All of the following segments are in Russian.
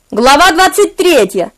Глава 23.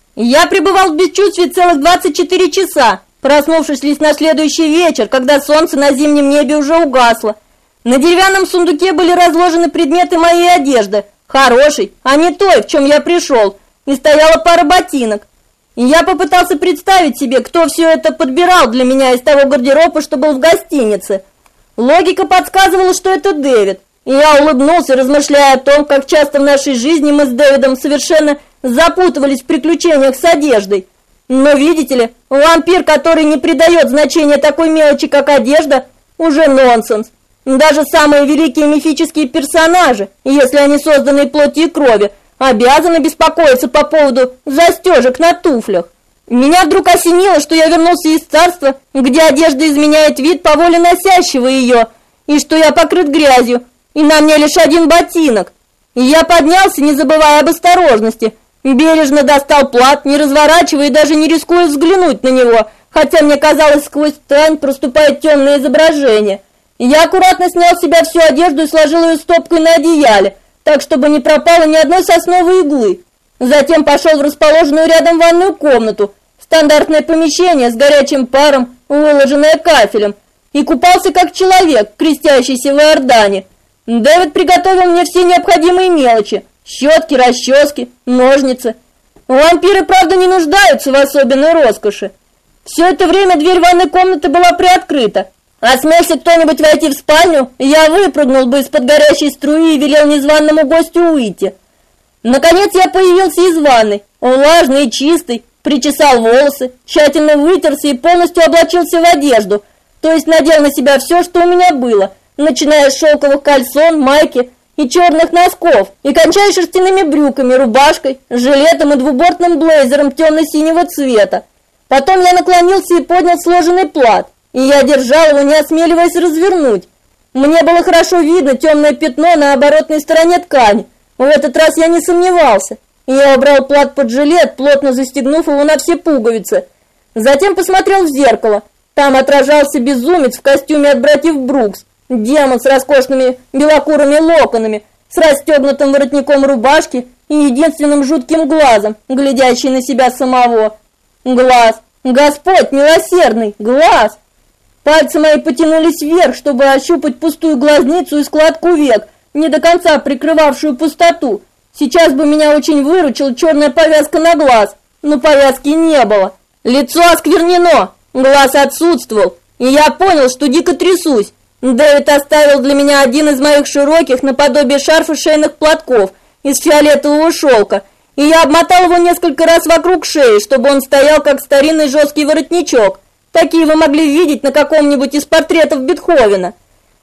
Я пребывал в бесчувствии целых 24 часа, проснувшись лишь на следующий вечер, когда солнце на зимнем небе уже угасло. На деревянном сундуке были разложены предметы моей одежды, хорошей, а не той, в чем я пришел, и стояла пара ботинок. И я попытался представить себе, кто все это подбирал для меня из того гардероба, что был в гостинице. Логика подсказывала, что это Дэвид. И я улыбнулся, размышляя о том, как часто в нашей жизни мы с Дэвидом совершенно запутывались в приключениях с одеждой. Но, видите ли, вампир, который не придает значения такой мелочи, как одежда, уже нонсенс. Даже самые великие мифические персонажи, если они созданы из плоти и крови, обязаны беспокоиться по поводу застежек на туфлях. Меня вдруг осенило, что я вернулся из царства, где одежда изменяет вид по воле носящего ее, и что я покрыт грязью, и на мне лишь один ботинок. И я поднялся, не забывая об осторожности, бережно достал плат, не разворачивая и даже не рискуя взглянуть на него, хотя мне казалось, сквозь ткань проступает темное изображение. И я аккуратно снял с себя всю одежду и сложил ее стопкой на одеяле, так, чтобы не пропало ни одной сосновой иглы. Затем пошел в расположенную рядом ванную комнату, стандартное помещение с горячим паром, выложенное кафелем, и купался как человек, крестящийся в Иордане. Дэвид приготовил мне все необходимые мелочи: щетки, расчески, ножницы. Вампиры, правда, не нуждаются в особенной роскоши. Все это время дверь ванной комнаты была приоткрыта. Осмелся кто-нибудь войти в спальню, я выпрыгнул бы из-под горячей струи и велел незваному гостю выйти. Наконец я появился из ванной, влажный и чистый, причесал волосы, тщательно вытерся и полностью облачился в одежду, то есть надел на себя все, что у меня было, начиная с шелковых кальсон, майки и черных носков, и кончая шерстяными брюками, рубашкой, жилетом и двубортным блейзером темно-синего цвета. Потом я наклонился и поднял сложенный плат, и я держал его, не осмеливаясь развернуть. Мне было хорошо видно темное пятно на оборотной стороне ткани. В этот раз я не сомневался. Я убрал плат под жилет, плотно застегнув его на все пуговицы. Затем посмотрел в зеркало. Там отражался безумец в костюме от братьев Брукс. Демон с роскошными белокурыми локонами, с расстегнутым воротником рубашки и единственным жутким глазом, глядящий на себя самого. Глаз! Господь милосердный! Глаз! Пальцы мои потянулись вверх, чтобы ощупать пустую глазницу и складку век, не до конца прикрывавшую пустоту. Сейчас бы меня очень выручила черная повязка на глаз, но повязки не было. Лицо осквернено, глаз отсутствовал, и я понял, что дико трясусь. Дэвид оставил для меня один из моих широких, наподобие шарфа, шейных платков из фиолетового шелка, и я обмотал его несколько раз вокруг шеи, чтобы он стоял как старинный жесткий воротничок. Такие вы могли видеть на каком-нибудь из портретов Бетховена.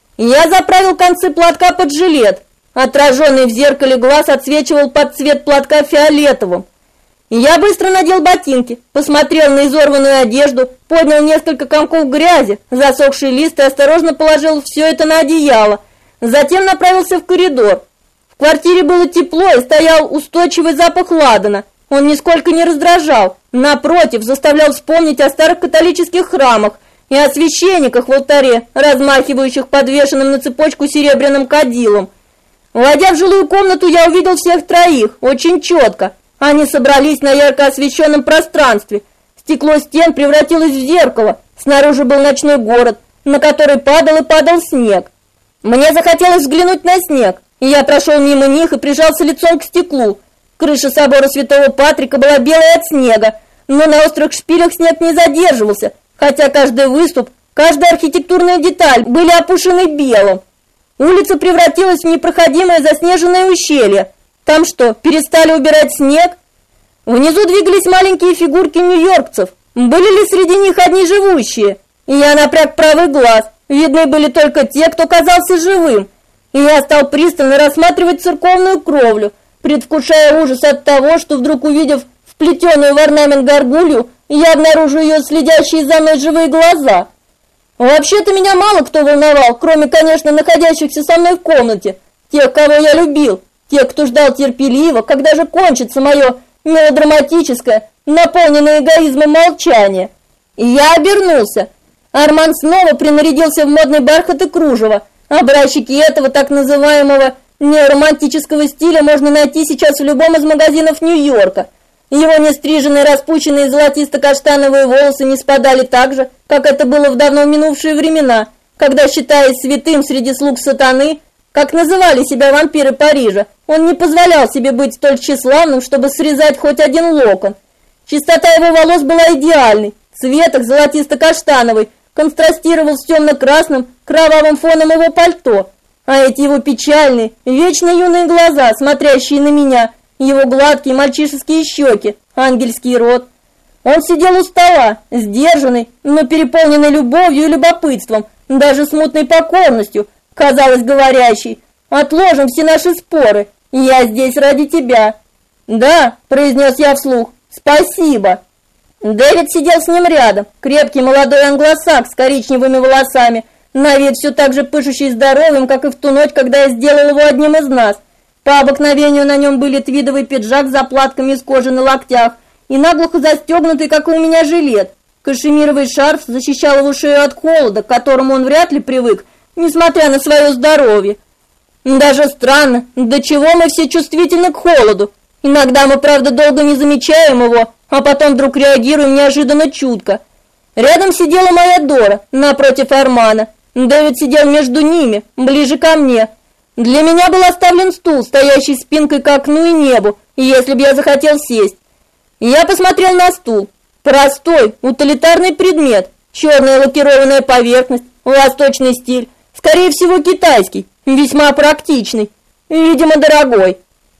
Я заправил концы платка под жилет. Отраженный в зеркале глаз отсвечивал под цвет платка фиолетовым. Я быстро надел ботинки, посмотрел на изорванную одежду, поднял несколько комков грязи, засохший лист и осторожно положил все это на одеяло. Затем направился в коридор. В квартире было тепло и стоял устойчивый запах ладана. Он нисколько не раздражал, напротив, заставлял вспомнить о старых католических храмах и о священниках в алтаре, размахивающих подвешенным на цепочку серебряным кадилом. Войдя в жилую комнату, я увидел всех троих, очень четко. Они собрались на ярко освещенном пространстве. Стекло стен превратилось в зеркало. Снаружи был ночной город, на который падал и падал снег. Мне захотелось взглянуть на снег, и я прошел мимо них и прижался лицом к стеклу. Крыша собора Святого Патрика была белая от снега, но на острых шпилях снег не задерживался, хотя каждый выступ, каждая архитектурная деталь были опушены белым. Улица превратилась в непроходимое заснеженное ущелье. Там что, перестали убирать снег? Внизу двигались маленькие фигурки нью-йоркцев. Были ли среди них одни живущие? И я напряг правый глаз. Видны были только те, кто казался живым. И я стал пристально рассматривать церковную кровлю, предвкушая ужас от того, что вдруг, увидев вплетенную в орнамент горгулью, я обнаружу ее следящие за мной живые глаза. Вообще-то меня мало кто волновал, кроме, конечно, находящихся со мной в комнате, тех, кого я любил, тех, кто ждал терпеливо, когда же кончится мое мелодраматическое, наполненное эгоизмом молчание. И я обернулся. Арман снова принарядился в модный бархат и кружево. Образчики этого так называемого неоромантического стиля можно найти сейчас в любом из магазинов Нью-Йорка. Его нестриженные, распущенные золотисто-каштановые волосы не спадали так же, как это было в давно минувшие времена, когда, считаясь святым среди слуг сатаны, как называли себя вампиры Парижа, он не позволял себе быть столь тщеславным, чтобы срезать хоть один локон. Чистота его волос была идеальной, цвет их золотисто-каштановый контрастировал с темно-красным, кровавым фоном его пальто, а эти его печальные, вечно юные глаза, смотрящие на меня, его гладкие мальчишеские щеки, ангельский рот. Он сидел у стола, сдержанный, но переполненный любовью и любопытством, даже смутной покорностью, казалось говорящей: «Отложим все наши споры, я здесь ради тебя». «Да», — произнес я вслух, — «спасибо». Дэвид сидел с ним рядом, крепкий молодой англосакс с коричневыми волосами, на вид все так же пышущий здоровьем, как и в ту ночь, когда я сделал его одним из нас. По обыкновению на нем были твидовый пиджак с заплатками из кожи на локтях и наглухо застегнутый, как и у меня, жилет. Кашемировый шарф защищал его шею от холода, к которому он вряд ли привык, несмотря на свое здоровье. Даже странно, до чего мы все чувствительны к холоду. Иногда мы, правда, долго не замечаем его, а потом вдруг реагируем неожиданно чутко. Рядом сидела моя Дора, напротив Армана. Дэвид сидел между ними, ближе ко мне. Для меня был оставлен стул, стоящий спинкой к окну и небу, если бы я захотел сесть. Я посмотрел на стул. Простой, утилитарный предмет, черная лакированная поверхность, восточный стиль, скорее всего китайский, весьма практичный, видимо дорогой.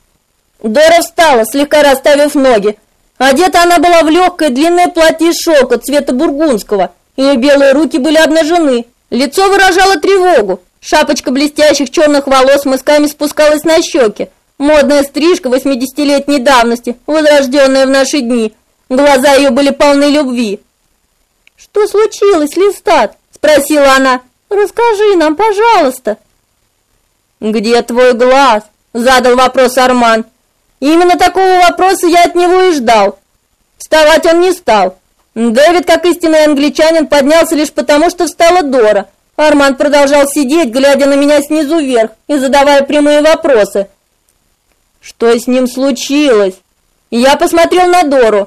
Дора встала, слегка расставив ноги. Одета она была в легкое длинное платье из шелка цвета бургундского, ее белые руки были обнажены, лицо выражало тревогу, шапочка блестящих черных волос мысками спускалась на щеки, модная стрижка 80-летней давности, возрожденная в наши дни, глаза ее были полны любви. «Что случилось, Листат?» — спросила она. «Расскажи нам, пожалуйста». «Где твой глаз?» — задал вопрос Арман. Именно такого вопроса я от него и ждал. Вставать он не стал. Дэвид, как истинный англичанин, поднялся лишь потому, что встала Дора. Арман продолжал сидеть, глядя на меня снизу вверх и задавая прямые вопросы. Что с ним случилось? Я посмотрел на Дору.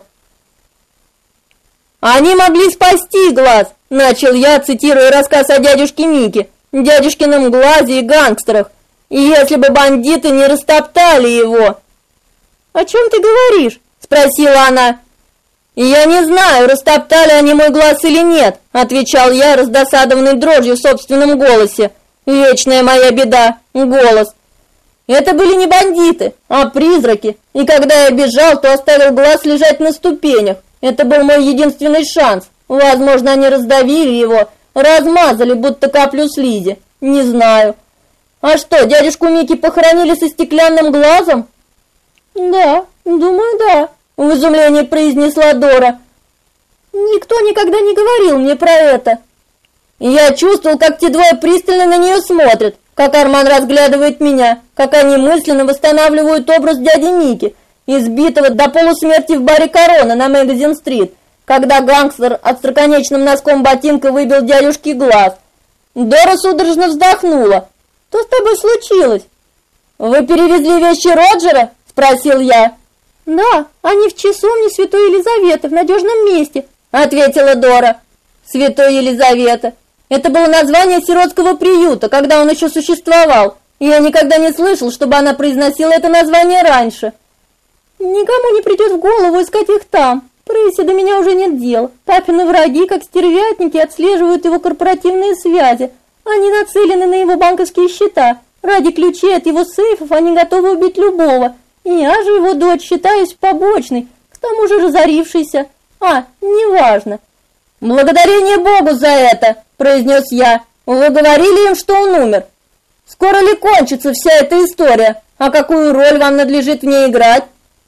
«Они могли спасти глаз», — начал я, цитируя рассказ о дядюшке Мике, дядюшкином глазе и гангстерах. «И если бы бандиты не растоптали его...» «О чем ты говоришь?» — спросила она. «Я не знаю, растоптали они мой глаз или нет», — отвечал я, раздосадованный дрожью в собственном голосе. «Вечная моя беда — голос. Это были не бандиты, а призраки, и когда я бежал, то оставил глаз лежать на ступенях. Это был мой единственный шанс. Возможно, они раздавили его, размазали, будто каплю слизи. Не знаю. А что, дядюшку Мики похоронили со стеклянным глазом?» «Да, думаю, да», — в изумлении произнесла Дора. «Никто никогда не говорил мне про это». Я чувствовал, как те двое пристально на нее смотрят, как Арман разглядывает меня, как они мысленно восстанавливают образ дяди Мики, избитого до полусмерти в баре «Корона» на Магазин-стрит, когда гангстер остроконечным носком ботинка выбил дядюшке глаз. Дора судорожно вздохнула. «Что с тобой случилось?» «Вы перевезли вещи Роджера?» — спросил я. «Да, они в часовне Святой Елизаветы, в надежном месте», — ответила Дора. «Святой Елизавета. Это было название сиротского приюта, когда он еще существовал, и я никогда не слышал, чтобы она произносила это название раньше». «Никому не придет в голову искать их там. Прессе до меня уже нет дела. Папины враги, как стервятники, отслеживают его корпоративные связи. Они нацелены на его банковские счета. Ради ключей от его сейфов они готовы убить любого. Я же его дочь считаюсь побочной, к тому же разорившейся. Неважно». «Благодарение Богу за это», — произнес я. «Вы говорили им, что он умер. Скоро ли кончится вся эта история? А какую роль вам надлежит в ней играть?»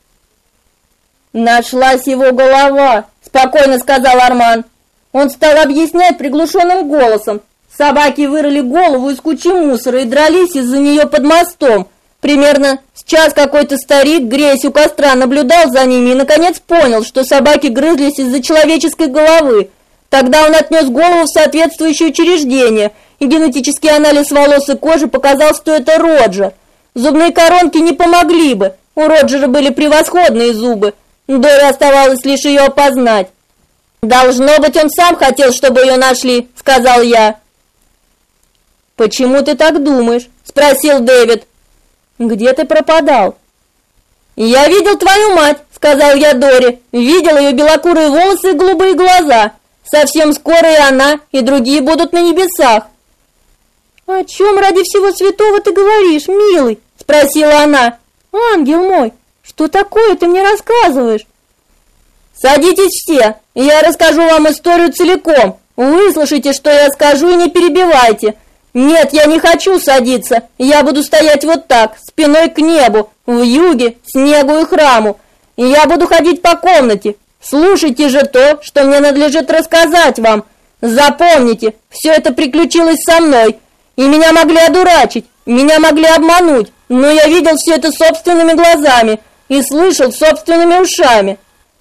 «Нашлась его голова», — спокойно сказал Арман. Он стал объяснять приглушенным голосом. Собаки вырыли голову из кучи мусора и дрались из-за нее под мостом. Примерно с час какой-то старик, греясь у костра, наблюдал за ними и, наконец, понял, что собаки грызлись из-за человеческой головы. Тогда он отнес голову в соответствующее учреждение, и генетический анализ волос и кожи показал, что это Роджер. Зубные коронки не помогли бы. У Роджера были превосходные зубы. Дори оставалось лишь ее опознать. «Должно быть, он сам хотел, чтобы ее нашли», — сказал я. «Почему ты так думаешь?» — спросил Дэвид. «Где ты пропадал?» «Я видел твою мать», — сказал я Дори. «Видел ее белокурые волосы и голубые глаза. Совсем скоро и она, и другие будут на небесах». «О чем ради всего святого ты говоришь, милый?» — спросила она. «Ангел мой, что такое ты мне рассказываешь?» «Садитесь все, и я расскажу вам историю целиком. Выслушайте, что я скажу, и не перебивайте. Нет, я не хочу садиться. Я буду стоять вот так, спиной к небу, в юге, снегу и храму. И я буду ходить по комнате. Слушайте же то, что мне надлежит рассказать вам. Запомните, все это приключилось со мной. И меня могли одурачить, меня могли обмануть, но я видел все это собственными глазами и слышал собственными ушами.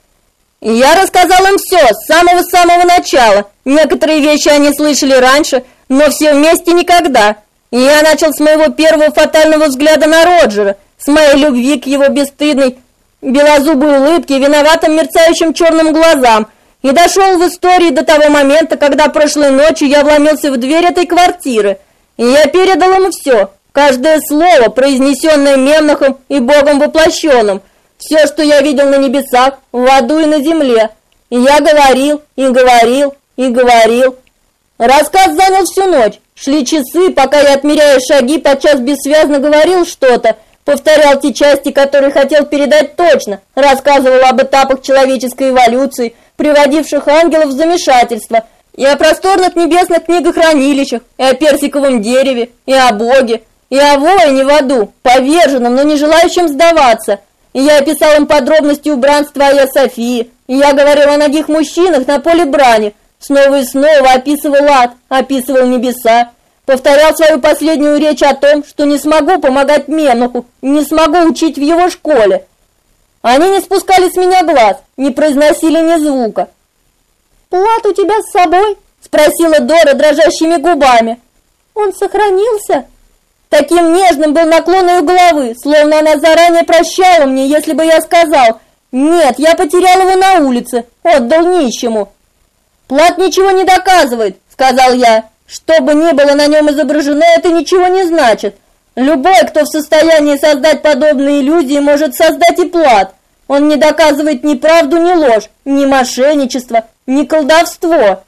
И я рассказал им все с самого-самого начала. Некоторые вещи они слышали раньше, но все вместе никогда. И я начал с моего первого фатального взгляда на Роджера, с моей любви к его бесстыдной, белозубой улыбке и виноватым мерцающим черным глазам, и дошел в истории до того момента, когда прошлой ночью я вломился в дверь этой квартиры, и я передал ему все, каждое слово, произнесенное Мемнохом и Богом воплощенным, все, что я видел на небесах, в аду и на земле. И я говорил, и говорил, и говорил. Рассказ занял всю ночь. Шли часы, пока я, отмеряя шаги, подчас бессвязно говорил что-то, повторял те части, которые хотел передать точно, рассказывал об этапах человеческой эволюции, приводивших ангелов в замешательство, и о просторных небесных книгохранилищах, и о персиковом дереве, и о Боге, и о воине в аду, поверженном, но не желающем сдаваться. И я описал им подробности убранства Айя Софии, и я говорил о ногих мужчинах на поле брани, снова и снова описывал ад, описывал небеса, повторял свою последнюю речь о том, что не смогу помогать Мемноху, не смогу учить в его школе. Они не спускали с меня глаз, не произносили ни звука. «Плат у тебя с собой?» — спросила Дора дрожащими губами. «Он сохранился?» Таким нежным был наклон ее головы, словно она заранее прощала мне, если бы я сказал: «Нет, я потерял его на улице, отдал нищему». «Плат ничего не доказывает», — сказал я. «Что бы ни было на нем изображено, это ничего не значит. Любой, кто в состоянии создать подобные иллюзии, может создать и плат. Он не доказывает ни правду, ни ложь, ни мошенничество, ни колдовство».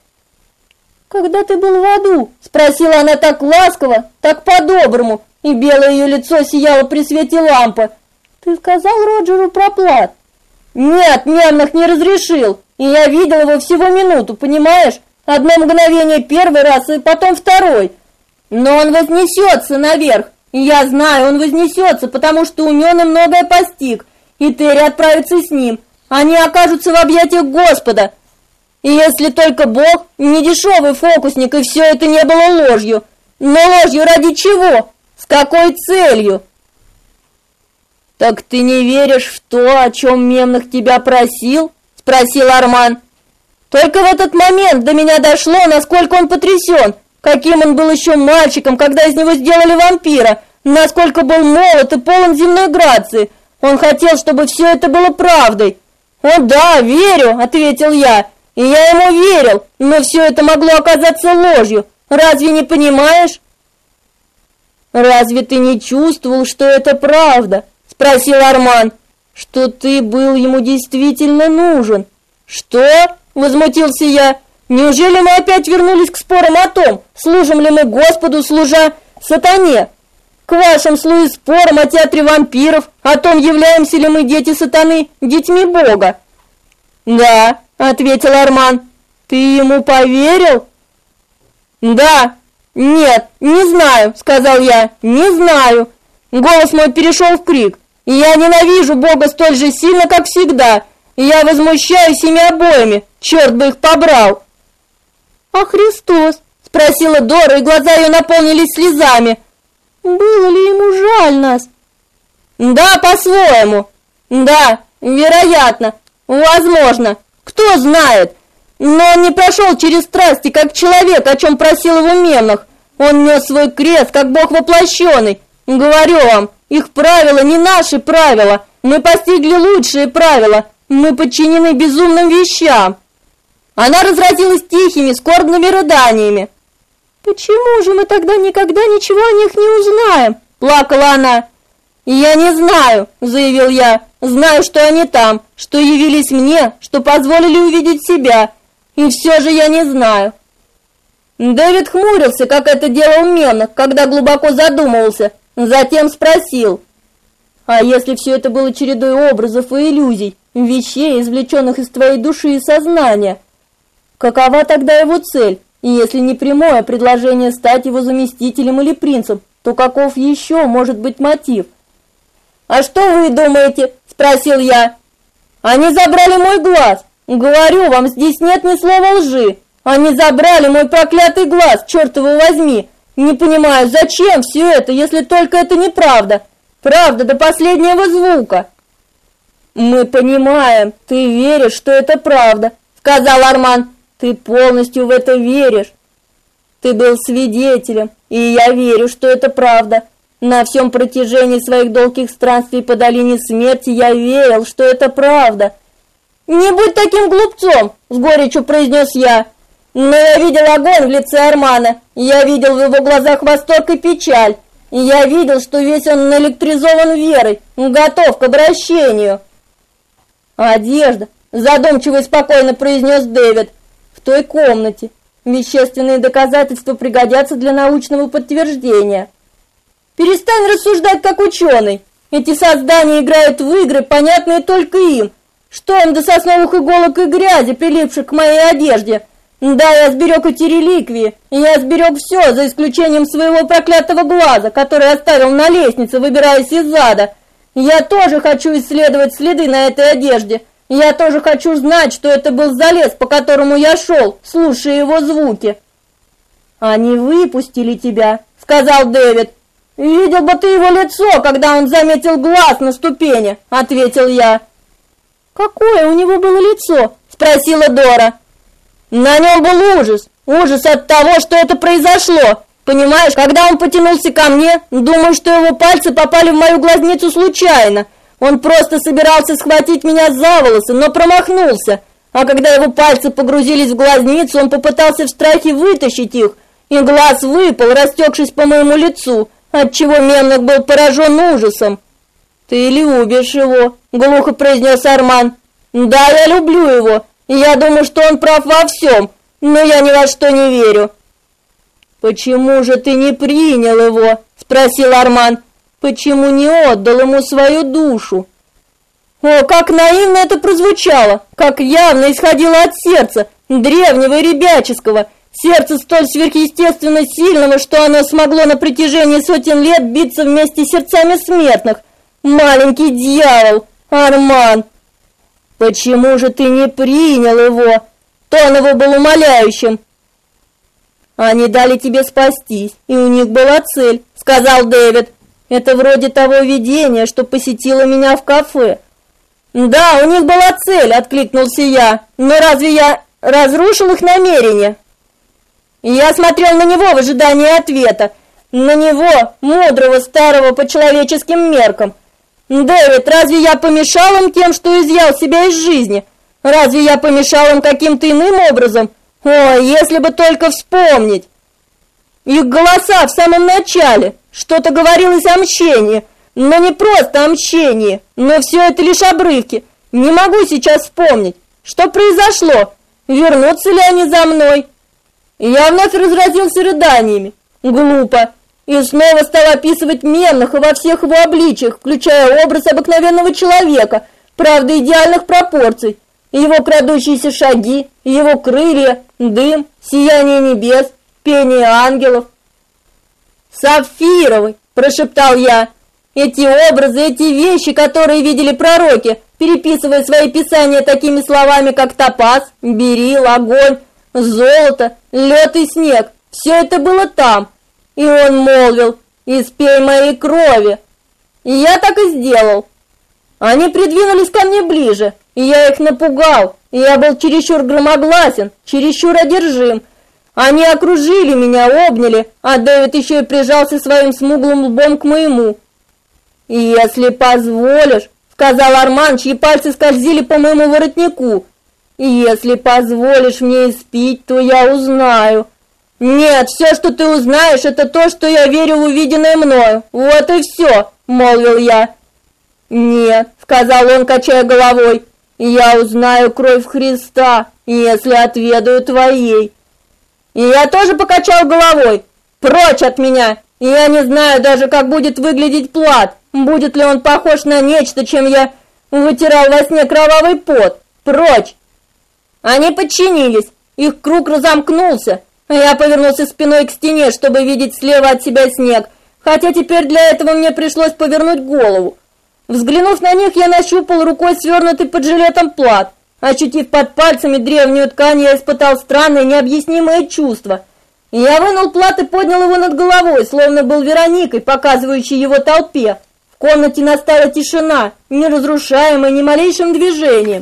«Когда ты был в аду?» — спросила она так ласково, так по-доброму, и белое ее лицо сияло при свете лампы. «Ты сказал Роджеру про плат?» «Нет, Мемнох не разрешил, и я видел его всего минуту, понимаешь? Одно мгновение первый раз, и потом второй. Но он вознесется наверх, и я знаю, он вознесется, потому что умен и многое постиг, и Терри отправится с ним. Они окажутся в объятиях Господа. И если только Бог не дешевый фокусник, и все это не было ложью. Но ложью ради чего? С какой целью?» «Так ты не веришь в то, о чем Мемнох тебя просил?» — спросил Арман. Только в этот момент до меня дошло, насколько он потрясен, каким он был еще мальчиком, когда из него сделали вампира, насколько был молод и полон земной грации. Он хотел, чтобы все это было правдой. «О да, верю», — ответил я. И я ему верил, но все это могло оказаться ложью. Разве не понимаешь? «Разве ты не чувствовал, что это правда?» — спросил Арман. «Что ты был ему действительно нужен?» «Что?» — возмутился я. «Неужели мы опять вернулись к спорам о том, служим ли мы Господу, служа сатане? К вашим с Луи спорам о театре вампиров, о том, являемся ли мы дети сатаны, детьми Бога?» «Да», — ответил Арман. «Ты ему поверил?» «Да». «Нет, не знаю», — сказал я, — «не знаю». Голос мой перешел в крик. И я ненавижу Бога столь же сильно, как всегда. И я возмущаюсь ими обоими. Черт бы их побрал. «А Христос?» — спросила Дора, и глаза ее наполнились слезами. «Было ли ему жаль нас?» «Да, по-своему. Да, вероятно. Возможно. Кто знает. Но он не прошел через страсти, как человек, о чем просил его Мемнох. Он нес свой крест, как Бог воплощенный. Говорю вам, Их правила не наши правила. Мы постигли лучшие правила. Мы подчинены безумным вещам. Она разразилась тихими, скорбными рыданиями. «Почему же мы тогда никогда ничего о них не узнаем?» – плакала она. «Я не знаю», – заявил я. «Знаю, что они там, что явились мне, что позволили увидеть себя. И все же я не знаю». Дэвид хмурился, как это делал Менах, когда глубоко задумывался. Затем спросил: «А если все это было чередой образов и иллюзий, вещей, извлеченных из твоей души и сознания? Какова тогда его цель? И если не прямое предложение стать его заместителем или принцем, то каков еще может быть мотив?» «А что вы думаете?» – спросил я. «Они забрали мой глаз. Говорю вам, здесь нет ни слова лжи. Они забрали мой проклятый глаз, черт его возьми. Не понимаю, зачем все это, если только это неправда. Правда до последнего звука». «Мы понимаем, ты веришь, что это правда», – сказал Арман. «Ты полностью в это веришь. Ты был свидетелем, и я верю, что это правда. На всем протяжении своих долгих странствий по долине смерти я верил, что это правда». «Не будь таким глупцом», – с горечью произнес я. «Но я видел огонь в лице Армана, я видел в его глазах восторг и печаль, и я видел, что весь он наэлектризован верой, готов к обращению». «Одежда», – задумчиво и спокойно произнес Дэвид. «В той комнате. Вещественные доказательства пригодятся для научного подтверждения». «Перестань рассуждать как ученый. Эти создания играют в игры, понятные только им. Что им до сосновых иголок и грязи, прилипших к моей одежде? Да, я сберег эти реликвии, и я сберег все, за исключением своего проклятого глаза, который оставил на лестнице, выбираясь из ада. Я тоже хочу исследовать следы на этой одежде. Я тоже хочу знать, что это был за лес, по которому я шел, слушая его звуки». «Они выпустили тебя», — сказал Дэвид. «Видел бы ты его лицо, когда он заметил глаз на ступени», — ответил я. «Какое у него было лицо?» — спросила Дора. «На нем был ужас. Ужас от того, что это произошло. Понимаешь, когда он потянулся ко мне, думаю, что его пальцы попали в мою глазницу случайно. Он просто собирался схватить меня за волосы, но промахнулся. А когда его пальцы погрузились в глазницу, он попытался в страхе вытащить их, и глаз выпал, растекшись по моему лицу, отчего Менах был поражен ужасом». «Ты любишь его», — глухо произнес Арман. «Да, я люблю его, и я думаю, что он прав во всем, но я ни во что не верю». «Почему же ты не принял его?» — спросил Арман. «Почему не отдал ему свою душу?» О, как наивно это прозвучало, как явно исходило от сердца, древнего и ребяческого, сердца столь сверхъестественно сильного, что оно смогло на протяжении сотен лет биться вместе с сердцами смертных. Маленький дьявол, Арман! «Почему же ты не принял его?» Тон его был умоляющим. «Они дали тебе спастись, и у них была цель», — сказал Дэвид. «Это вроде того видения, что посетило меня в кафе». «Да, у них была цель», — откликнулся я. «Но разве я разрушил их намерения?» Я смотрел на него в ожидании ответа. На него, мудрого, старого по человеческим меркам. «Дэвид, разве я помешал им тем, что изъял себя из жизни? Разве я помешал им каким-то иным образом? О, если бы только вспомнить! Их голоса в самом начале, что-то говорилось о мщении, но не просто о мщении, но все это лишь обрывки. Не могу сейчас вспомнить, что произошло, вернутся ли они за мной». Я вновь разразился рыданиями. Глупо. И снова стал описывать Менаха во всех его обличиях, включая образ обыкновенного человека, правда идеальных пропорций, его крадущиеся шаги, его крылья, дым, сияние небес, пение ангелов. «Сапфировый!» – прошептал я. «Эти образы, эти вещи, которые видели пророки, переписывая свои писания такими словами, как топаз, берил, огонь, золото, лед и снег, все это было там». И он молвил: «Испей моей крови». И я так и сделал. Они придвинулись ко мне ближе, и я их напугал, и я был чересчур громогласен, чересчур одержим. Они окружили меня, обняли, а Дэвид еще и прижался своим смуглым лбом к моему. «Если позволишь», — сказал Арман, чьи пальцы скользили по моему воротнику. «Если позволишь мне испить, то я узнаю». «Нет, все, что ты узнаешь, это то, что я верю в увиденное мною. Вот и все», — молвил я. «Нет», — сказал он, качая головой, — «я узнаю кровь Христа, если отведаю твоей». И я тоже покачал головой. «Прочь от меня! Я не знаю даже, как будет выглядеть плат. Будет ли он похож на нечто, чем я вытирал во сне кровавый пот. Прочь!» Они подчинились. Их круг разомкнулся. Я повернулся спиной к стене, чтобы видеть слева от себя снег, хотя теперь для этого мне пришлось повернуть голову. Взглянув на них, я нащупал рукой свернутый под жилетом плат. Ощутив под пальцами древнюю ткань, я испытал странное, необъяснимое чувство. Я вынул плат и поднял его над головой, словно был Вероникой, показывающей его толпе. В комнате настала тишина, не разрушаемая ни малейшим движением.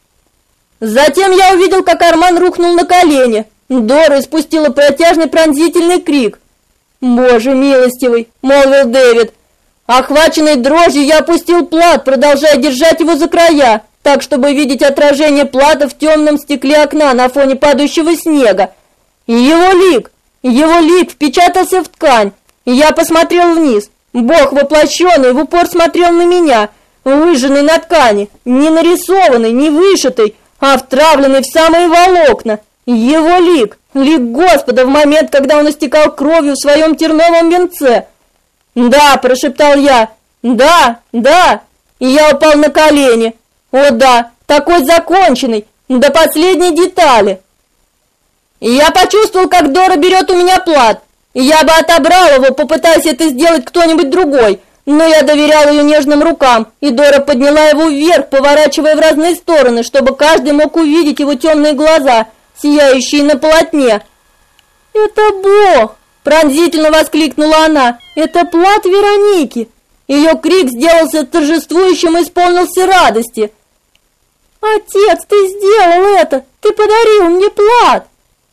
Затем я увидел, как Арман рухнул на колени. Дора испустила протяжный пронзительный крик. «Боже милостивый!» — молвил Дэвид. Охваченный дрожью, я опустил плат, продолжая держать его за края, так, чтобы видеть отражение плата в темном стекле окна на фоне падающего снега. И его лик впечатался в ткань, и я посмотрел вниз. Бог воплощенный в упор смотрел на меня, выжженный на ткани, не нарисованный, не вышитый, а втравленный в самые волокна. Его лик Господа в момент, когда он истекал кровью в своем терновом венце. «Да», — прошептал я, — «да», и я упал на колени. О да, такой законченный, до последней детали. И я почувствовал, как Дора берет у меня плат, и я бы отобрал его, попытаясь это сделать кто-нибудь другой, но я доверял ее нежным рукам, и Дора подняла его вверх, поворачивая в разные стороны, чтобы каждый мог увидеть его темные глаза, сияющие на полотне. «Это Бог!» — пронзительно воскликнула она. «Это плат Вероники!» Ее крик сделался торжествующим и исполнился радости. «Отец, ты сделал это! Ты подарил мне плат!»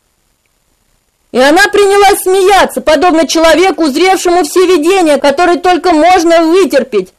И она принялась смеяться, подобно человеку, узревшему все видения, которые только можно вытерпеть.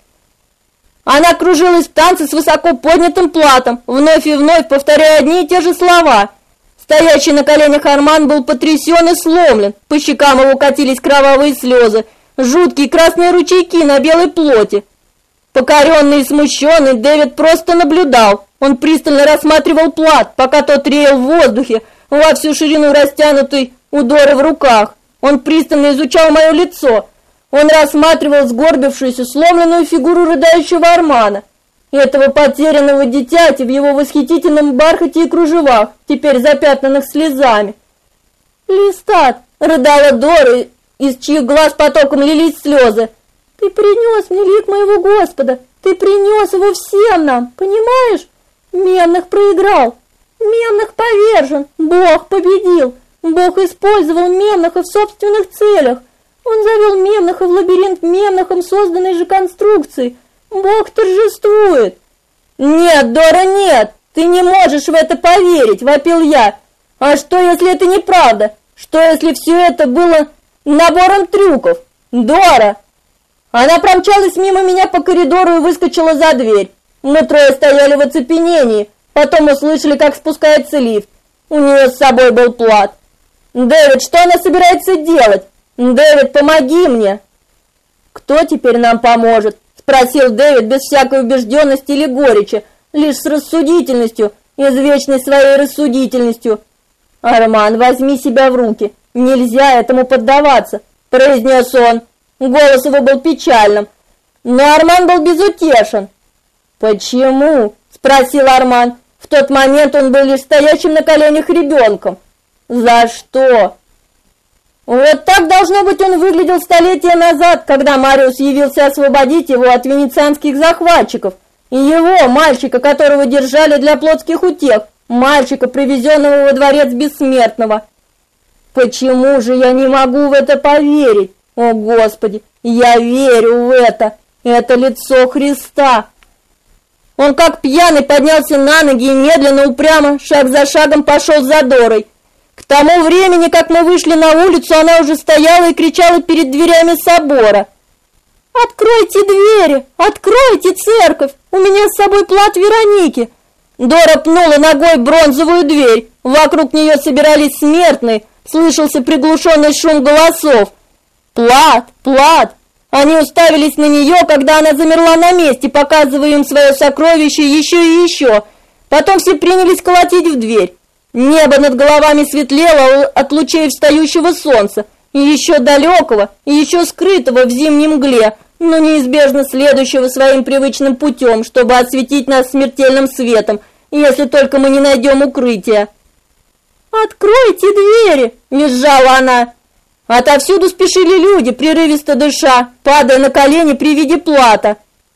Она кружилась в танце с высоко поднятым платом, вновь и вновь повторяя одни и те же слова. Стоящий на коленях Арман был потрясен и сломлен, по щекам его катились кровавые слезы, жуткие красные ручейки на белой плоти. Покоренный и смущенный, Дэвид просто наблюдал. Он пристально рассматривал плат, пока тот реял в воздухе, во всю ширину растянутый у Доры в руках. Он пристально изучал мое лицо. Он рассматривал сгорбившуюся, сломленную фигуру рыдающего Армана. Этого потерянного дитяти в его восхитительном бархате и кружевах, теперь запятнанных слезами. «Листат!» — рыдала Дора, из чьих глаз потоком лились слезы. «Ты принес мне лик моего Господа! Ты принес его всем нам, понимаешь? Менных проиграл, Менных повержен, Бог победил, Бог использовал Меннаха в собственных целях. Он завел Меннаха в лабиринт Меннахом созданной же конструкции. Бог торжествует!» «Нет, Дора, нет! Ты не можешь в это поверить!» — вопил я. «А что, если это неправда? Что, если все это было набором трюков? Дора!» Она промчалась мимо меня по коридору и выскочила за дверь. Мы трое стояли в оцепенении, потом услышали, как спускается лифт. У нее с собой был плат. «Дэвид, что она собирается делать? Дэвид, помоги мне!» «Кто теперь нам поможет?» — спросил Дэвид без всякой убежденности или горечи, лишь с рассудительностью, извечной своей рассудительностью. «Арман, возьми себя в руки, нельзя этому поддаваться», — произнес он. Голос его был печальным, но Арман был безутешен. «Почему?» — спросил Арман. В тот момент он был лишь стоящим на коленях ребенком. «За что?» Вот так, должно быть, он выглядел столетия назад, когда Мариус явился освободить его от венецианских захватчиков. И его, мальчика, которого держали для плотских утех, мальчика, привезенного во дворец бессмертного. Почему же я не могу в это поверить? О, Господи, я верю в это! Это лицо Христа! Он как пьяный поднялся на ноги и медленно, упрямо, шаг за шагом пошел за Дорой. К тому времени, как мы вышли на улицу, она уже стояла и кричала перед дверями собора. «Откройте двери! Откройте церковь! У меня с собой плат Вероники!» Дора пнула ногой бронзовую дверь. Вокруг нее собирались смертные. Слышался приглушенный шум голосов. «Плат! Плат!» Они уставились на нее, когда она замерла на месте, показывая им свое сокровище еще и еще. Потом все принялись колотить в дверь. Небо над головами светлело от лучей встающего солнца, и еще далекого, и еще скрытого в зимней мгле, но неизбежно следующего своим привычным путем, чтобы осветить нас смертельным светом, если только мы не найдем укрытия. «Откройте двери!» – визжала она. Отовсюду спешили люди, прерывисто дыша, падая на колени при виде плата.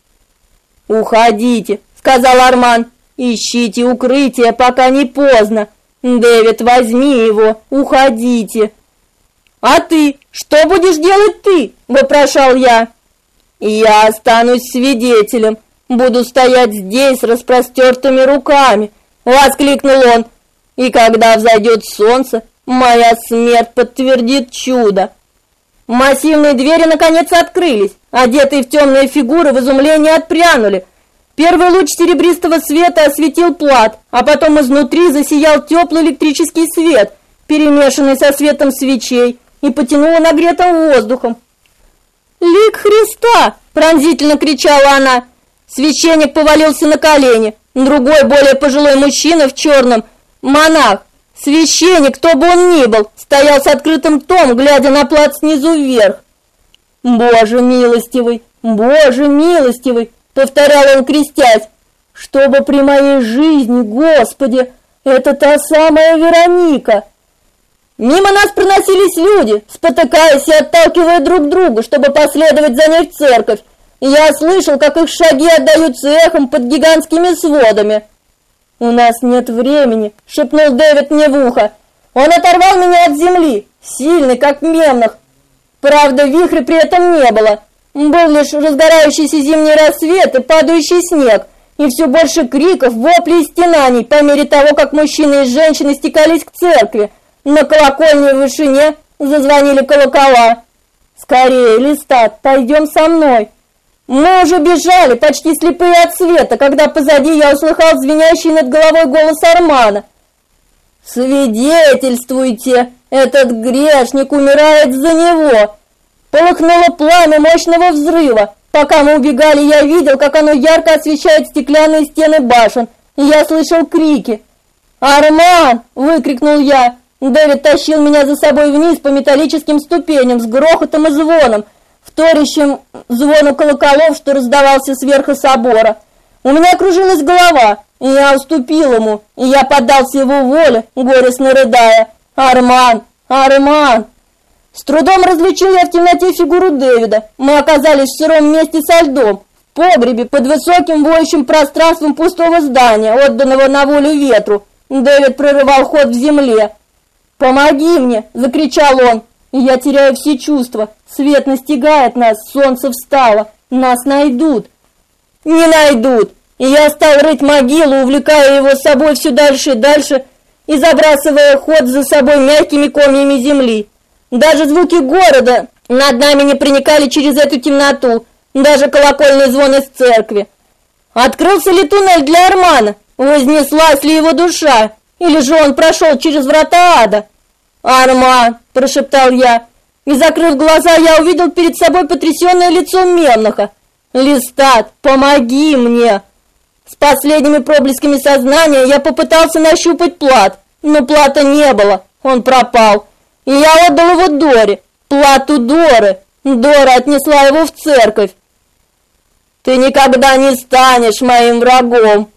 «Уходите», — сказал Арман. «Ищите укрытие, пока не поздно. Дэвид, возьми его, уходите». «А ты? Что будешь делать ты?» — вопрошал я. «Я останусь свидетелем, буду стоять здесь с распростертыми руками», — воскликнул он. «И когда взойдет солнце, моя смерть подтвердит чудо». Массивные двери наконец открылись. Одетые в темные фигуры в изумлении отпрянули. Первый луч серебристого света осветил плат, а потом изнутри засиял теплый электрический свет, перемешанный со светом свечей, и потянуло нагретым воздухом. «Лик Христа!» – пронзительно кричала она. Священник повалился на колени. Другой, более пожилой мужчина в черном, монах, священник, кто бы он ни был, стоял с открытым ртом, глядя на плат снизу вверх. «Боже милостивый, Боже милостивый!» — повторял он, крестясь. «Чтобы при моей жизни, Господи, это та самая Вероника!» Мимо нас проносились люди, спотыкаясь и отталкивая друг друга, чтобы последовать за ней в церковь. И я слышал, как их шаги отдаются эхом под гигантскими сводами. «У нас нет времени», — шепнул Дэвид мне в ухо. Он оторвал меня от земли, сильный, как мемнах. Правда, вихря при этом не было. Был лишь разгорающийся зимний рассвет и падающий снег, и все больше криков, воплей и стенаний по мере того, как мужчины и женщины стекались к церкви. На колокольне в вышине зазвонили колокола. «Скорее, Листат, пойдем со мной». Мы уже бежали, почти слепые от света, когда позади я услыхал звенящий над головой голос Армана. «Свидетельствуйте, этот грешник умирает за него!» Полыхнуло пламя мощного взрыва. Пока мы убегали, я видел, как оно ярко освещает стеклянные стены башен, и я слышал крики. «Арман!» — выкрикнул я. Дэвид тащил меня за собой вниз по металлическим ступеням с грохотом и звоном, вторящим звону колоколов, что раздавался сверху собора. У меня кружилась голова, и я уступил ему, и я поддался его воле, горестно рыдая. «Арман! Арман!» С трудом различил я в темноте фигуру Дэвида. Мы оказались в сыром месте со льдом, в погребе под высоким воющим пространством пустого здания, отданного на волю ветру. Дэвид прорывал ход в земле. «Помоги мне!» – закричал он. «Я теряю все чувства. Свет настигает нас, солнце встало. Нас найдут». «Не найдут!» И я стал рыть могилу, увлекая его с собой все дальше и дальше, и забрасывая ход за собой мягкими комьями земли. Даже звуки города над нами не проникали через эту темноту, даже колокольный звон из церкви. Открылся ли туннель для Армана? Вознеслась ли его душа? Или же он прошел через врата ада? «Арман!» – прошептал я, и, закрыв глаза, я увидел перед собой потрясенное лицо Мемноха. «Листат, помоги мне!» С последними проблесками сознания я попытался нащупать плат, но плата не было, он пропал. И я отдал его Доре, плату Доры. Дора отнесла его в церковь. «Ты никогда не станешь моим врагом»,